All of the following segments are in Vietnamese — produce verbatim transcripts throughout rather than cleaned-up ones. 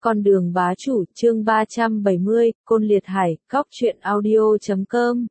Con đường bá chủ, chương ba trăm bảy mươi, Côn Liệt Hải, Cóc truyện audio chấm com.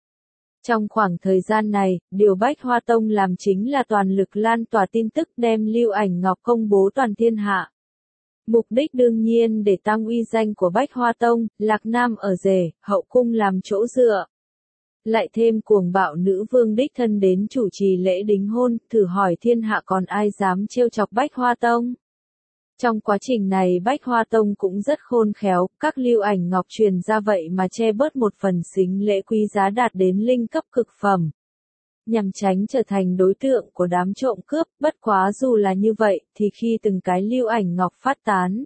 Trong khoảng thời gian này, điều Bách Hoa Tông làm chính là toàn lực lan tỏa tin tức đem Lưu Ảnh Ngọc công bố toàn thiên hạ. Mục đích đương nhiên để tăng uy danh của Bách Hoa Tông, Lạc Nam ở rể, hậu cung làm chỗ dựa. Lại thêm cuồng bạo nữ vương đích thân đến chủ trì lễ đính hôn, thử hỏi thiên hạ còn ai dám trêu chọc Bách Hoa Tông. Trong quá trình này Bách Hoa Tông cũng rất khôn khéo, các Lưu Ảnh Ngọc truyền ra vậy mà che bớt một phần sính lễ quý giá đạt đến linh cấp cực phẩm. Nhằm tránh trở thành đối tượng của đám trộm cướp, bất quá dù là như vậy, thì khi từng cái Lưu Ảnh Ngọc phát tán,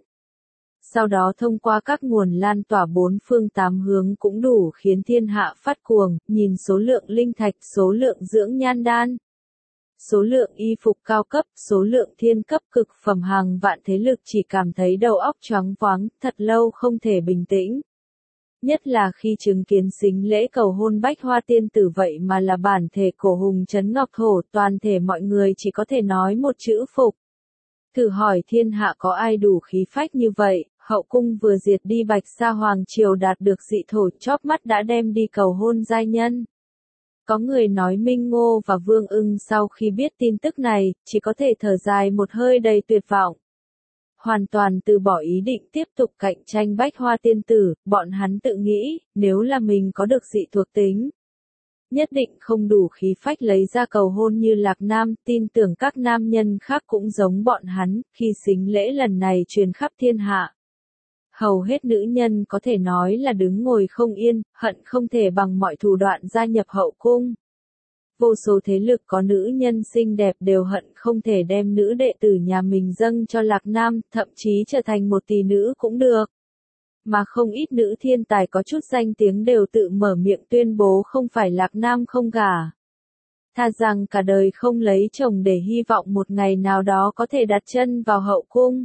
sau đó thông qua các nguồn lan tỏa bốn phương tám hướng cũng đủ khiến thiên hạ phát cuồng, nhìn số lượng linh thạch, số lượng dưỡng nhan đan, số lượng y phục cao cấp, số lượng thiên cấp cực phẩm hàng vạn thế lực chỉ cảm thấy đầu óc choáng váng, thật lâu không thể bình tĩnh. Nhất là khi chứng kiến sính lễ cầu hôn Bách Hoa tiên tử vậy mà là bản thể cổ hùng trấn Ngọc Thổ, toàn thể mọi người chỉ có thể nói một chữ phục. Thử hỏi thiên hạ có ai đủ khí phách như vậy, hậu cung vừa diệt đi Bạch Sa Hoàng Triều đạt được dị thổ chóp mắt đã đem đi cầu hôn giai nhân. Có người nói Minh Ngô và Vương Ưng sau khi biết tin tức này, chỉ có thể thở dài một hơi đầy tuyệt vọng. Hoàn toàn từ bỏ ý định tiếp tục cạnh tranh Bách Hoa tiên tử, bọn hắn tự nghĩ, nếu là mình có được dị thuộc tính, nhất định không đủ khí phách lấy ra cầu hôn như Lạc Nam, tin tưởng các nam nhân khác cũng giống bọn hắn, khi sính lễ lần này truyền khắp thiên hạ. Hầu hết nữ nhân có thể nói là đứng ngồi không yên, hận không thể bằng mọi thủ đoạn gia nhập hậu cung. Vô số thế lực có nữ nhân xinh đẹp đều hận không thể đem nữ đệ tử nhà mình dâng cho Lạc Nam, thậm chí trở thành một tỷ nữ cũng được. Mà không ít nữ thiên tài có chút danh tiếng đều tự mở miệng tuyên bố không phải Lạc Nam không gả. Thà rằng cả đời không lấy chồng để hy vọng một ngày nào đó có thể đặt chân vào hậu cung.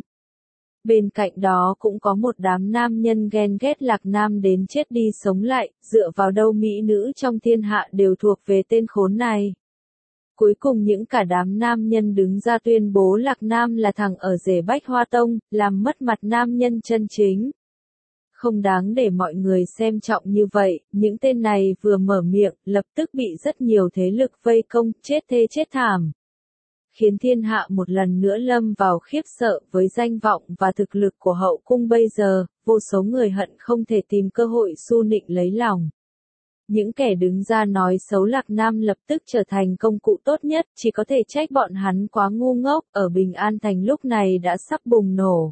Bên cạnh đó cũng có một đám nam nhân ghen ghét Lạc Nam đến chết đi sống lại, dựa vào đâu mỹ nữ trong thiên hạ đều thuộc về tên khốn này. Cuối cùng những cả đám nam nhân đứng ra tuyên bố Lạc Nam là thằng ở rể Bách Hoa Tông, làm mất mặt nam nhân chân chính. Không đáng để mọi người xem trọng như vậy, những tên này vừa mở miệng, lập tức bị rất nhiều thế lực vây công, chết thê chết thảm. Khiến thiên hạ một lần nữa lâm vào khiếp sợ với danh vọng và thực lực của hậu cung bây giờ, vô số người hận không thể tìm cơ hội su nịnh lấy lòng. Những kẻ đứng ra nói xấu Lạc Nam lập tức trở thành công cụ tốt nhất, chỉ có thể trách bọn hắn quá ngu ngốc, ở Bình An Thành lúc này đã sắp bùng nổ.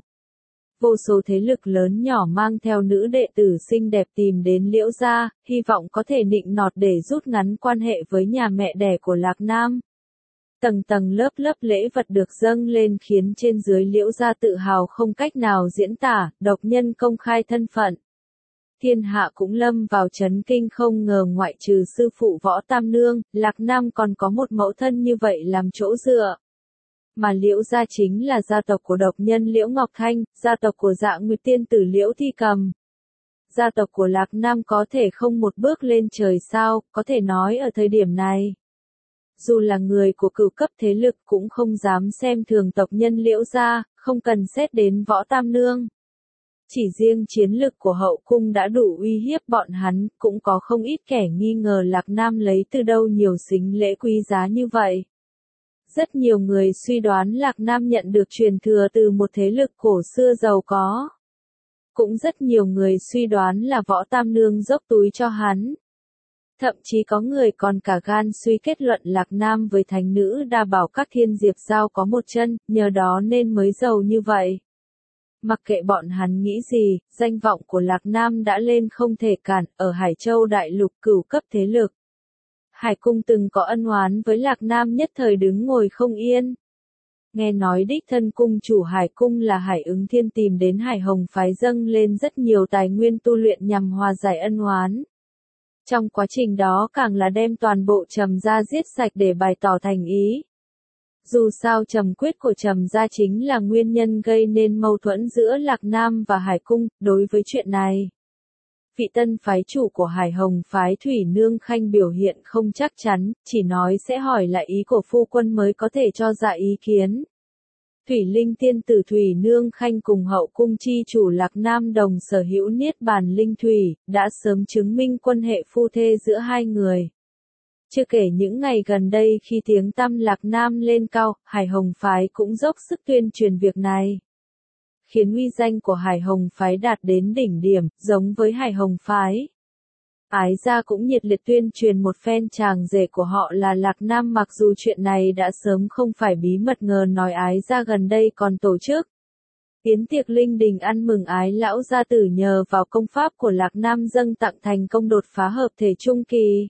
Vô số thế lực lớn nhỏ mang theo nữ đệ tử xinh đẹp tìm đến Liễu gia, hy vọng có thể nịnh nọt để rút ngắn quan hệ với nhà mẹ đẻ của Lạc Nam. Tầng tầng lớp lớp lễ vật được dâng lên khiến trên dưới Liễu gia tự hào không cách nào diễn tả, độc nhân công khai thân phận. Thiên hạ cũng lâm vào chấn kinh không ngờ ngoại trừ sư phụ Võ Tam Nương, Lạc Nam còn có một mẫu thân như vậy làm chỗ dựa. Mà Liễu gia chính là gia tộc của độc nhân Liễu Ngọc Thanh, gia tộc của Dạ Nguyệt tiên tử Liễu Thi Cầm. Gia tộc của Lạc Nam có thể không một bước lên trời sao, có thể nói ở thời điểm này. Dù là người của cửu cấp thế lực cũng không dám xem thường tộc nhân Liễu gia, không cần xét đến Võ Tam Nương. Chỉ riêng chiến lực của hậu cung đã đủ uy hiếp bọn hắn, cũng có không ít kẻ nghi ngờ Lạc Nam lấy từ đâu nhiều sính lễ quý giá như vậy. Rất nhiều người suy đoán Lạc Nam nhận được truyền thừa từ một thế lực cổ xưa giàu có. Cũng rất nhiều người suy đoán là Võ Tam Nương dốc túi cho hắn. Thậm chí có người còn cả gan suy kết luận Lạc Nam với thánh nữ đa bảo các thiên diệp giao có một chân, nhờ đó nên mới giàu như vậy. Mặc kệ bọn hắn nghĩ gì, danh vọng của Lạc Nam đã lên không thể cản, ở Hải Châu đại lục cửu cấp thế lực. Hải cung từng có ân oán với Lạc Nam nhất thời đứng ngồi không yên. Nghe nói đích thân cung chủ Hải cung là Hải Ứng Thiên tìm đến Hải Hồng phái dâng lên rất nhiều tài nguyên tu luyện nhằm hòa giải ân oán. Trong quá trình đó càng là đem toàn bộ Trầm gia giết sạch để bày tỏ thành ý. Dù sao Trầm quyết của Trầm gia chính là nguyên nhân gây nên mâu thuẫn giữa Lạc Nam và Hải cung, đối với chuyện này. Vị tân phái chủ của Hải Hồng phái Thủy Nương Khanh biểu hiện không chắc chắn, chỉ nói sẽ hỏi lại ý của phu quân mới có thể cho ra ý kiến. Thủy Linh tiên tử Thủy Nương Khanh cùng hậu cung chi chủ Lạc Nam đồng sở hữu niết bàn linh thủy, đã sớm chứng minh quan hệ phu thê giữa hai người. Chưa kể những ngày gần đây khi tiếng tăm Lạc Nam lên cao, Hải Hồng Phái cũng dốc sức tuyên truyền việc này, khiến uy danh của Hải Hồng Phái đạt đến đỉnh điểm, giống với Hải Hồng Phái. Ái gia cũng nhiệt liệt tuyên truyền một phen chàng rể của họ là Lạc Nam, mặc dù chuyện này đã sớm không phải bí mật, ngờ nói Ái gia gần đây còn tổ chức yến tiệc linh đình ăn mừng Ái lão gia tử nhờ vào công pháp của Lạc Nam dâng tặng thành công đột phá hợp thể trung kỳ,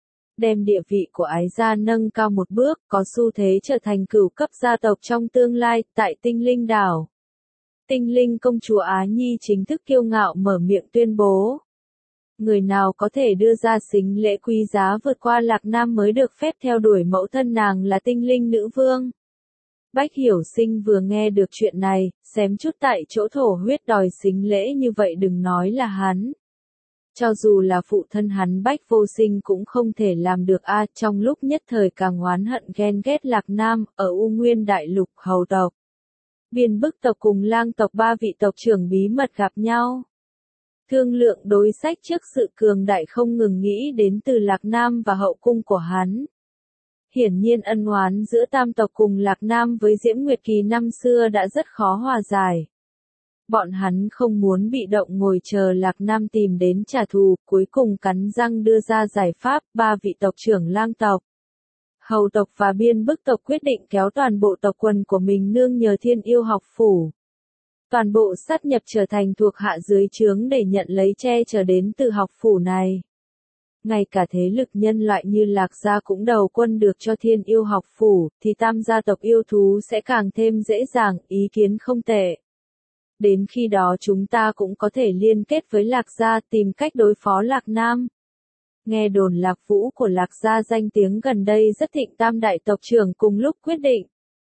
đem địa vị của Ái gia nâng cao một bước, có xu thế trở thành cửu cấp gia tộc trong tương lai. Tại Tinh Linh đảo, Tinh Linh công chúa Á Nhi chính thức kiêu ngạo mở miệng tuyên bố, người nào có thể đưa ra sính lễ quý giá vượt qua Lạc Nam mới được phép theo đuổi mẫu thân nàng là Tinh Linh nữ vương. Bách Hiểu Sinh vừa nghe được chuyện này, xém chút tại chỗ thổ huyết, đòi sính lễ như vậy đừng nói là hắn. Cho dù là phụ thân hắn Bách Vô Sinh cũng không thể làm được a. Trong lúc nhất thời càng oán hận ghen ghét Lạc Nam, ở U Nguyên Đại Lục, hầu tộc, Biên Bức tộc cùng Lang tộc ba vị tộc trưởng bí mật gặp nhau, thương lượng đối sách trước sự cường đại không ngừng nghĩ đến từ Lạc Nam và hậu cung của hắn. Hiển nhiên ân oán giữa tam tộc cùng Lạc Nam với Diễm Nguyệt Kỳ năm xưa đã rất khó hòa giải. Bọn hắn không muốn bị động ngồi chờ Lạc Nam tìm đến trả thù, cuối cùng cắn răng đưa ra giải pháp. Ba vị tộc trưởng Lang tộc, hầu tộc và Biên Bức tộc quyết định kéo toàn bộ tộc quần của mình nương nhờ Thiên Yêu học phủ, toàn bộ sát nhập trở thành thuộc hạ dưới trướng để nhận lấy che chở đến từ học phủ này. Ngay cả thế lực nhân loại như Lạc gia cũng đầu quân được cho Thiên Yêu học phủ, thì tam gia tộc yêu thú sẽ càng thêm dễ dàng. Ý kiến không tệ. Đến khi đó chúng ta cũng có thể liên kết với Lạc gia tìm cách đối phó Lạc Nam. Nghe đồn Lạc Vũ của Lạc gia danh tiếng gần đây rất thịnh, tam đại tộc trưởng cùng lúc quyết định.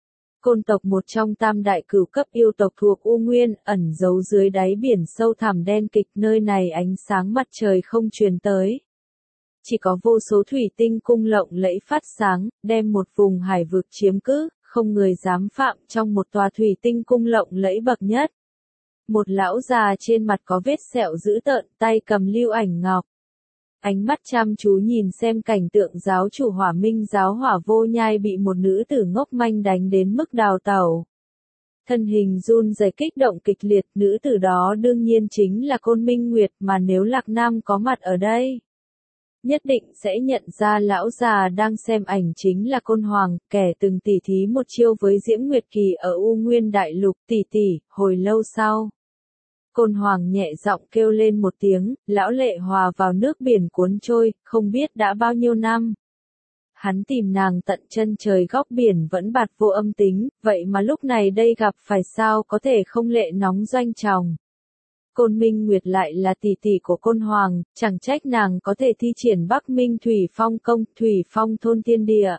Côn tộc, một trong tam đại cửu cấp yêu tộc thuộc U Nguyên, ẩn giấu dưới đáy biển sâu thẳm đen kịch, nơi này ánh sáng mặt trời không truyền tới. Chỉ có vô số thủy tinh cung lộng lẫy phát sáng, đem một vùng hải vực chiếm cứ, không người dám phạm. Trong một tòa thủy tinh cung lộng lẫy bậc nhất, một lão già trên mặt có vết sẹo dữ tợn, tay cầm lưu ảnh ngọc, ánh mắt chăm chú nhìn xem cảnh tượng giáo chủ Hỏa Minh giáo Hỏa Vô Nhai bị một nữ tử ngốc manh đánh đến mức đào tẩu. Thân hình run rẩy kích động kịch liệt, nữ tử đó đương nhiên chính là Côn Minh Nguyệt, mà nếu Lạc Nam có mặt ở đây, nhất định sẽ nhận ra lão già đang xem ảnh chính là Côn Hoàng, kẻ từng tỉ thí một chiêu với Diễm Nguyệt Kỳ ở U Nguyên Đại Lục. Tỷ tỷ. Hồi lâu sau, Côn Hoàng nhẹ giọng kêu lên một tiếng, lão lệ hòa vào nước biển cuốn trôi, không biết đã bao nhiêu năm. Hắn tìm nàng tận chân trời góc biển vẫn bạt vô âm tính, vậy mà lúc này đây gặp phải, sao có thể không lệ nóng doanh tròng. Côn Minh Nguyệt lại là tỷ tỷ của Côn Hoàng, chẳng trách nàng có thể thi triển Bắc Minh Thủy Phong công, Thủy Phong thôn thiên địa.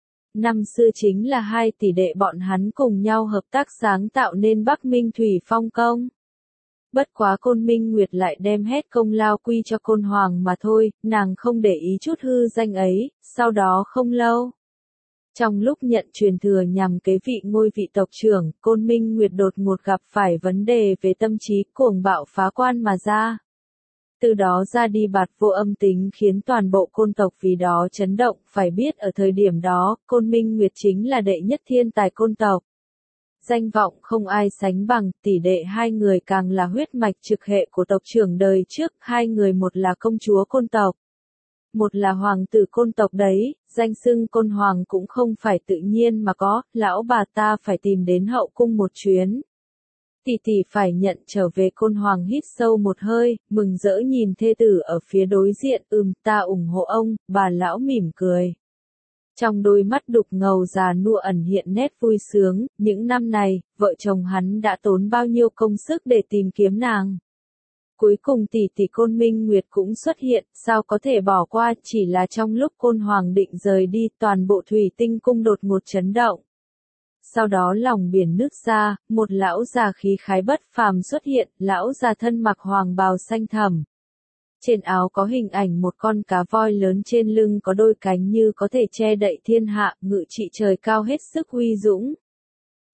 Năm xưa chính là hai tỷ đệ bọn hắn cùng nhau hợp tác sáng tạo nên Bắc Minh Thủy Phong công. Bất quá Côn Minh Nguyệt lại đem hết công lao quy cho Côn Hoàng mà thôi, nàng không để ý chút hư danh ấy. Sau đó không lâu, trong lúc nhận truyền thừa nhằm kế vị ngôi vị tộc trưởng, Côn Minh Nguyệt đột ngột gặp phải vấn đề về tâm trí, cuồng bạo phá quan mà ra. Từ đó ra đi bạt vô âm tính, khiến toàn bộ côn tộc vì đó chấn động. Phải biết ở thời điểm đó, Côn Minh Nguyệt chính là đệ nhất thiên tài côn tộc. Danh vọng không ai sánh bằng, tỷ đệ hai người càng là huyết mạch trực hệ của tộc trưởng đời trước. Hai người, một là công chúa côn tộc, một là hoàng tử côn tộc đấy. Danh xưng Côn Hoàng cũng không phải tự nhiên mà có, lão bà ta phải tìm đến hậu cung một chuyến. Tỷ tỷ phải nhận trở về. Côn Hoàng hít sâu một hơi, mừng rỡ nhìn thê tử ở phía đối diện. Ừm, ta ủng hộ ông. Bà lão mỉm cười, trong đôi mắt đục ngầu già nua ẩn hiện nét vui sướng. Những năm này, vợ chồng hắn đã tốn bao nhiêu công sức để tìm kiếm nàng. Cuối cùng tỷ tỷ Côn Minh Nguyệt cũng xuất hiện, sao có thể bỏ qua. Chỉ là trong lúc Côn Hoàng định rời đi, toàn bộ thủy tinh cung đột ngột chấn động. Sau đó lòng biển nứt ra, một lão già khí khái bất phàm xuất hiện. Lão già thân mặc hoàng bào xanh thẳm, trên áo có hình ảnh một con cá voi lớn, trên lưng có đôi cánh như có thể che đậy thiên hạ, ngự trị trời cao hết sức uy dũng.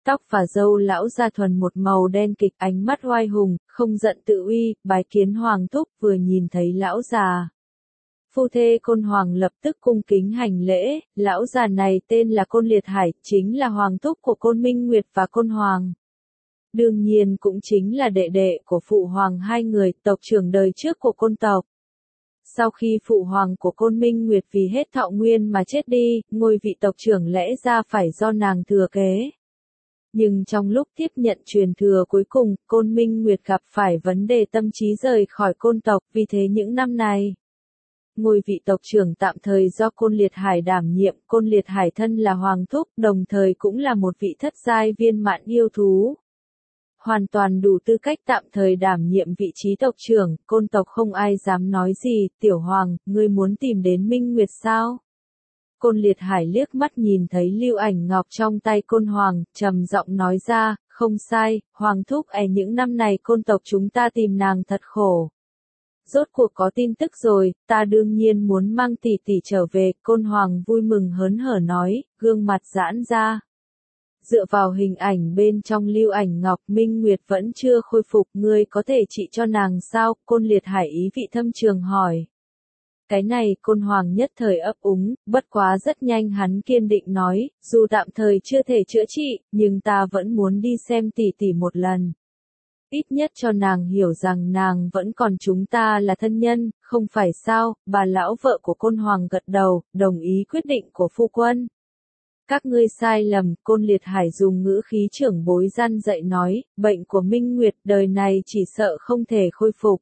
Tóc và râu lão gia thuần một màu đen kịch, ánh mắt oai hùng, không giận tự uy, bái kiến hoàng thúc. Vừa nhìn thấy lão già phu thê Côn Hoàng lập tức cung kính hành lễ. Lão già này tên là Côn Liệt Hải, chính là hoàng thúc của Côn Minh Nguyệt và Côn Hoàng. Đương nhiên cũng chính là đệ đệ của phụ hoàng hai người, tộc trưởng đời trước của Côn tộc. Sau khi phụ hoàng của Côn Minh Nguyệt vì hết thọ nguyên mà chết đi, ngôi vị tộc trưởng lẽ ra phải do nàng thừa kế. Nhưng trong lúc tiếp nhận truyền thừa cuối cùng, Côn Minh Nguyệt gặp phải vấn đề tâm trí rời khỏi Côn tộc, vì thế những năm này, ngôi vị tộc trưởng tạm thời do Côn Liệt Hải đảm nhiệm. Côn Liệt Hải thân là hoàng thúc, đồng thời cũng là một vị thất giai viên mãn yêu thú, hoàn toàn đủ tư cách tạm thời đảm nhiệm vị trí tộc trưởng. Côn tộc không ai dám nói gì. Tiểu hoàng, ngươi muốn tìm đến Minh Nguyệt sao? Côn Liệt Hải liếc mắt nhìn thấy lưu ảnh ngọc trong tay Côn Hoàng, trầm giọng nói ra, không sai, hoàng thúc e những năm này Côn tộc chúng ta tìm nàng thật khổ. Rốt cuộc có tin tức rồi, ta đương nhiên muốn mang tỷ tỷ trở về. Côn Hoàng vui mừng hớn hở nói, gương mặt giãn ra. Dựa vào hình ảnh bên trong lưu ảnh ngọc, Minh Nguyệt vẫn chưa khôi phục, ngươi có thể trị cho nàng sao? Côn Liệt Hải ý vị thâm trường hỏi. Cái này Côn Hoàng nhất thời ấp úng, bất quá rất nhanh hắn kiên định nói, dù tạm thời chưa thể chữa trị, nhưng ta vẫn muốn đi xem tỷ tỷ một lần. Ít nhất cho nàng hiểu rằng nàng vẫn còn chúng ta là thân nhân, không phải sao? Bà lão vợ của Côn Hoàng gật đầu, đồng ý quyết định của phu quân. Các ngươi sai lầm. Côn Liệt Hải dùng ngữ khí trưởng bối răn dạy nói, bệnh của Minh Nguyệt đời này chỉ sợ không thể khôi phục.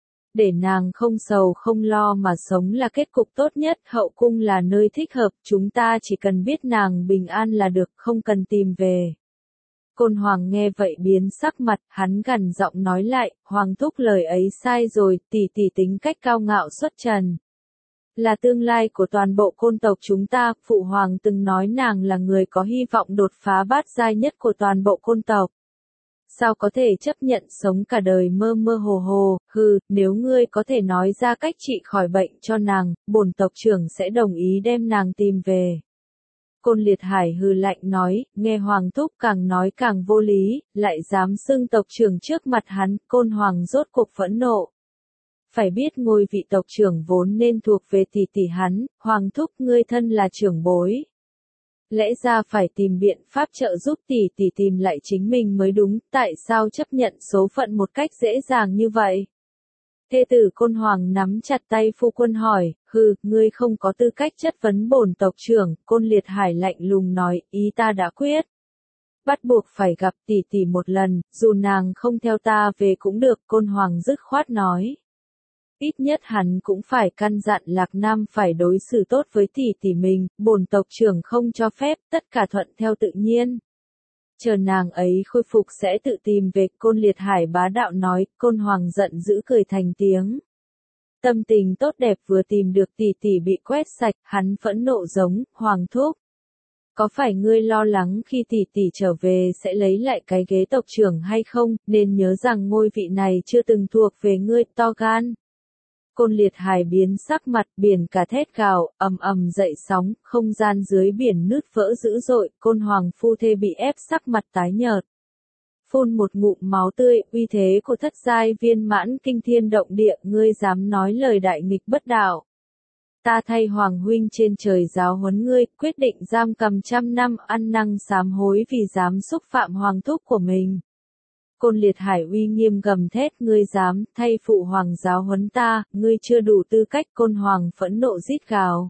Để nàng không sầu không lo mà sống là kết cục tốt nhất. Hậu cung là nơi thích hợp, chúng ta chỉ cần biết nàng bình an là được, không cần tìm về. Côn Hoàng nghe vậy biến sắc mặt, hắn gằn giọng nói lại, hoàng thúc lời ấy sai rồi, tỷ tỷ tính cách cao ngạo xuất trần. Là tương lai của toàn bộ Côn tộc chúng ta, phụ hoàng từng nói nàng là người có hy vọng đột phá bát giai nhất của toàn bộ Côn tộc. Sao có thể chấp nhận sống cả đời mơ mơ hồ hồ? Hừ, nếu ngươi có thể nói ra cách trị khỏi bệnh cho nàng, bổn tộc trưởng sẽ đồng ý đem nàng tìm về. Côn Liệt Hải hừ lạnh nói, nghe hoàng thúc càng nói càng vô lý, lại dám xưng tộc trưởng trước mặt hắn. Côn Hoàng rốt cuộc phẫn nộ. Phải biết ngôi vị tộc trưởng vốn nên thuộc về tỷ tỷ hắn, hoàng thúc ngươi thân là trưởng bối. Lẽ ra phải tìm biện pháp trợ giúp tỷ tỷ tìm lại chính mình mới đúng, tại sao chấp nhận số phận một cách dễ dàng như vậy? Thê tử Côn Hoàng nắm chặt tay phu quân hỏi, hừ, ngươi không có tư cách chất vấn bổn tộc trưởng. Côn Liệt Hải lạnh lùng nói, ý ta đã quyết. Bắt buộc phải gặp tỷ tỷ một lần, dù nàng không theo ta về cũng được. Côn Hoàng dứt khoát nói. Ít nhất hắn cũng phải căn dặn Lạc Nam phải đối xử tốt với tỷ tỷ mình, bổn tộc trưởng không cho phép, tất cả thuận theo tự nhiên. Chờ nàng ấy khôi phục sẽ tự tìm về. Côn Liệt Hải bá đạo nói. Côn Hoàng giận dữ cười thành tiếng. Tâm tình tốt đẹp vừa tìm được tỷ tỷ bị quét sạch, hắn phẫn nộ giống, hoàng thúc. Có phải ngươi lo lắng khi tỷ tỷ trở về sẽ lấy lại cái ghế tộc trưởng hay không, nên nhớ rằng ngôi vị này chưa từng thuộc về ngươi, to gan. Côn Liệt Hải biến sắc mặt, biển cả thét gào, ầm ầm dậy sóng, không gian dưới biển nứt vỡ dữ dội. Côn Hoàng phu thê bị ép sắc mặt tái nhợt, phun một ngụm máu tươi. Uy thế của thất giai viên mãn kinh thiên động địa, ngươi dám nói lời đại nghịch bất đạo? Ta thay Hoàng huynh trên trời giáo huấn ngươi, quyết định giam cầm trăm năm, ăn năn sám hối vì dám xúc phạm hoàng thúc của mình. Côn Liệt Hải uy nghiêm gầm thét, ngươi dám thay phụ hoàng giáo huấn ta, ngươi chưa đủ tư cách. Côn Hoàng phẫn nộ rít gào.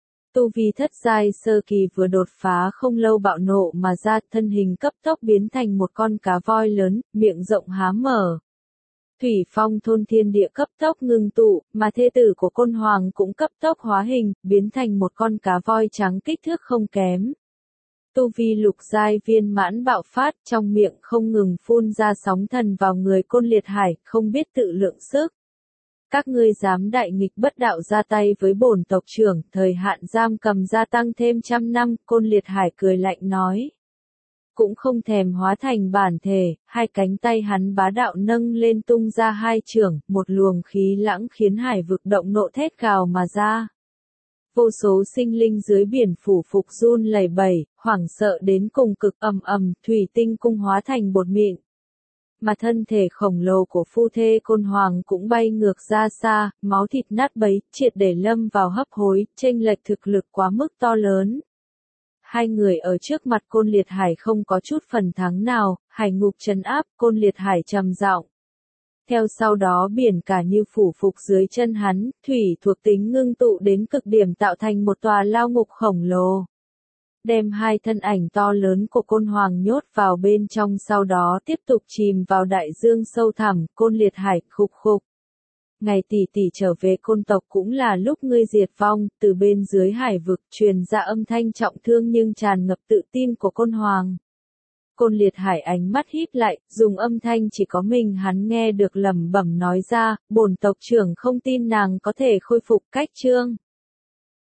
Tu vi thất giai sơ kỳ vừa đột phá không lâu bạo nộ mà ra, thân hình cấp tốc biến thành một con cá voi lớn, miệng rộng há mở. Thủy phong thôn thiên địa cấp tốc ngưng tụ, mà thê tử của Côn Hoàng cũng cấp tốc hóa hình, biến thành một con cá voi trắng kích thước không kém. Tu vi lục giai viên mãn bạo phát, trong miệng không ngừng phun ra sóng thần vào người Côn Liệt Hải, không biết tự lượng sức. Các ngươi dám đại nghịch bất đạo ra tay với bổn tộc trưởng, thời hạn giam cầm gia tăng thêm trăm năm. Côn Liệt Hải cười lạnh nói. Cũng không thèm hóa thành bản thể, hai cánh tay hắn bá đạo nâng lên tung ra hai chưởng, một luồng khí lãng khiến hải vực động nộ thét gào mà ra. Vô số sinh linh dưới biển phủ phục run lẩy bẩy, hoảng sợ đến cùng cực, ầm ầm, thủy tinh cung hóa thành bột mịn. Mà thân thể khổng lồ của phu thê Côn Hoàng cũng bay ngược ra xa, máu thịt nát bấy, triệt để lâm vào hấp hối, chênh lệch thực lực quá mức to lớn. Hai người ở trước mặt Côn Liệt Hải không có chút phần thắng nào, hải ngục trấn áp, Côn Liệt Hải trầm giọng. Theo sau đó biển cả như phủ phục dưới chân hắn, thủy thuộc tính ngưng tụ đến cực điểm tạo thành một tòa lao ngục khổng lồ. Đem hai thân ảnh to lớn của Côn Hoàng nhốt vào bên trong, sau đó tiếp tục chìm vào đại dương sâu thẳm. Côn Liệt Hải khục khục. Ngày tỷ tỷ trở về Côn tộc cũng là lúc ngươi diệt vong, từ bên dưới hải vực truyền ra âm thanh trọng thương nhưng tràn ngập tự tin của Côn Hoàng. Côn Liệt Hải ánh mắt híp lại, dùng âm thanh chỉ có mình hắn nghe được lẩm bẩm nói ra, bổn tộc trưởng không tin nàng có thể khôi phục cách chương.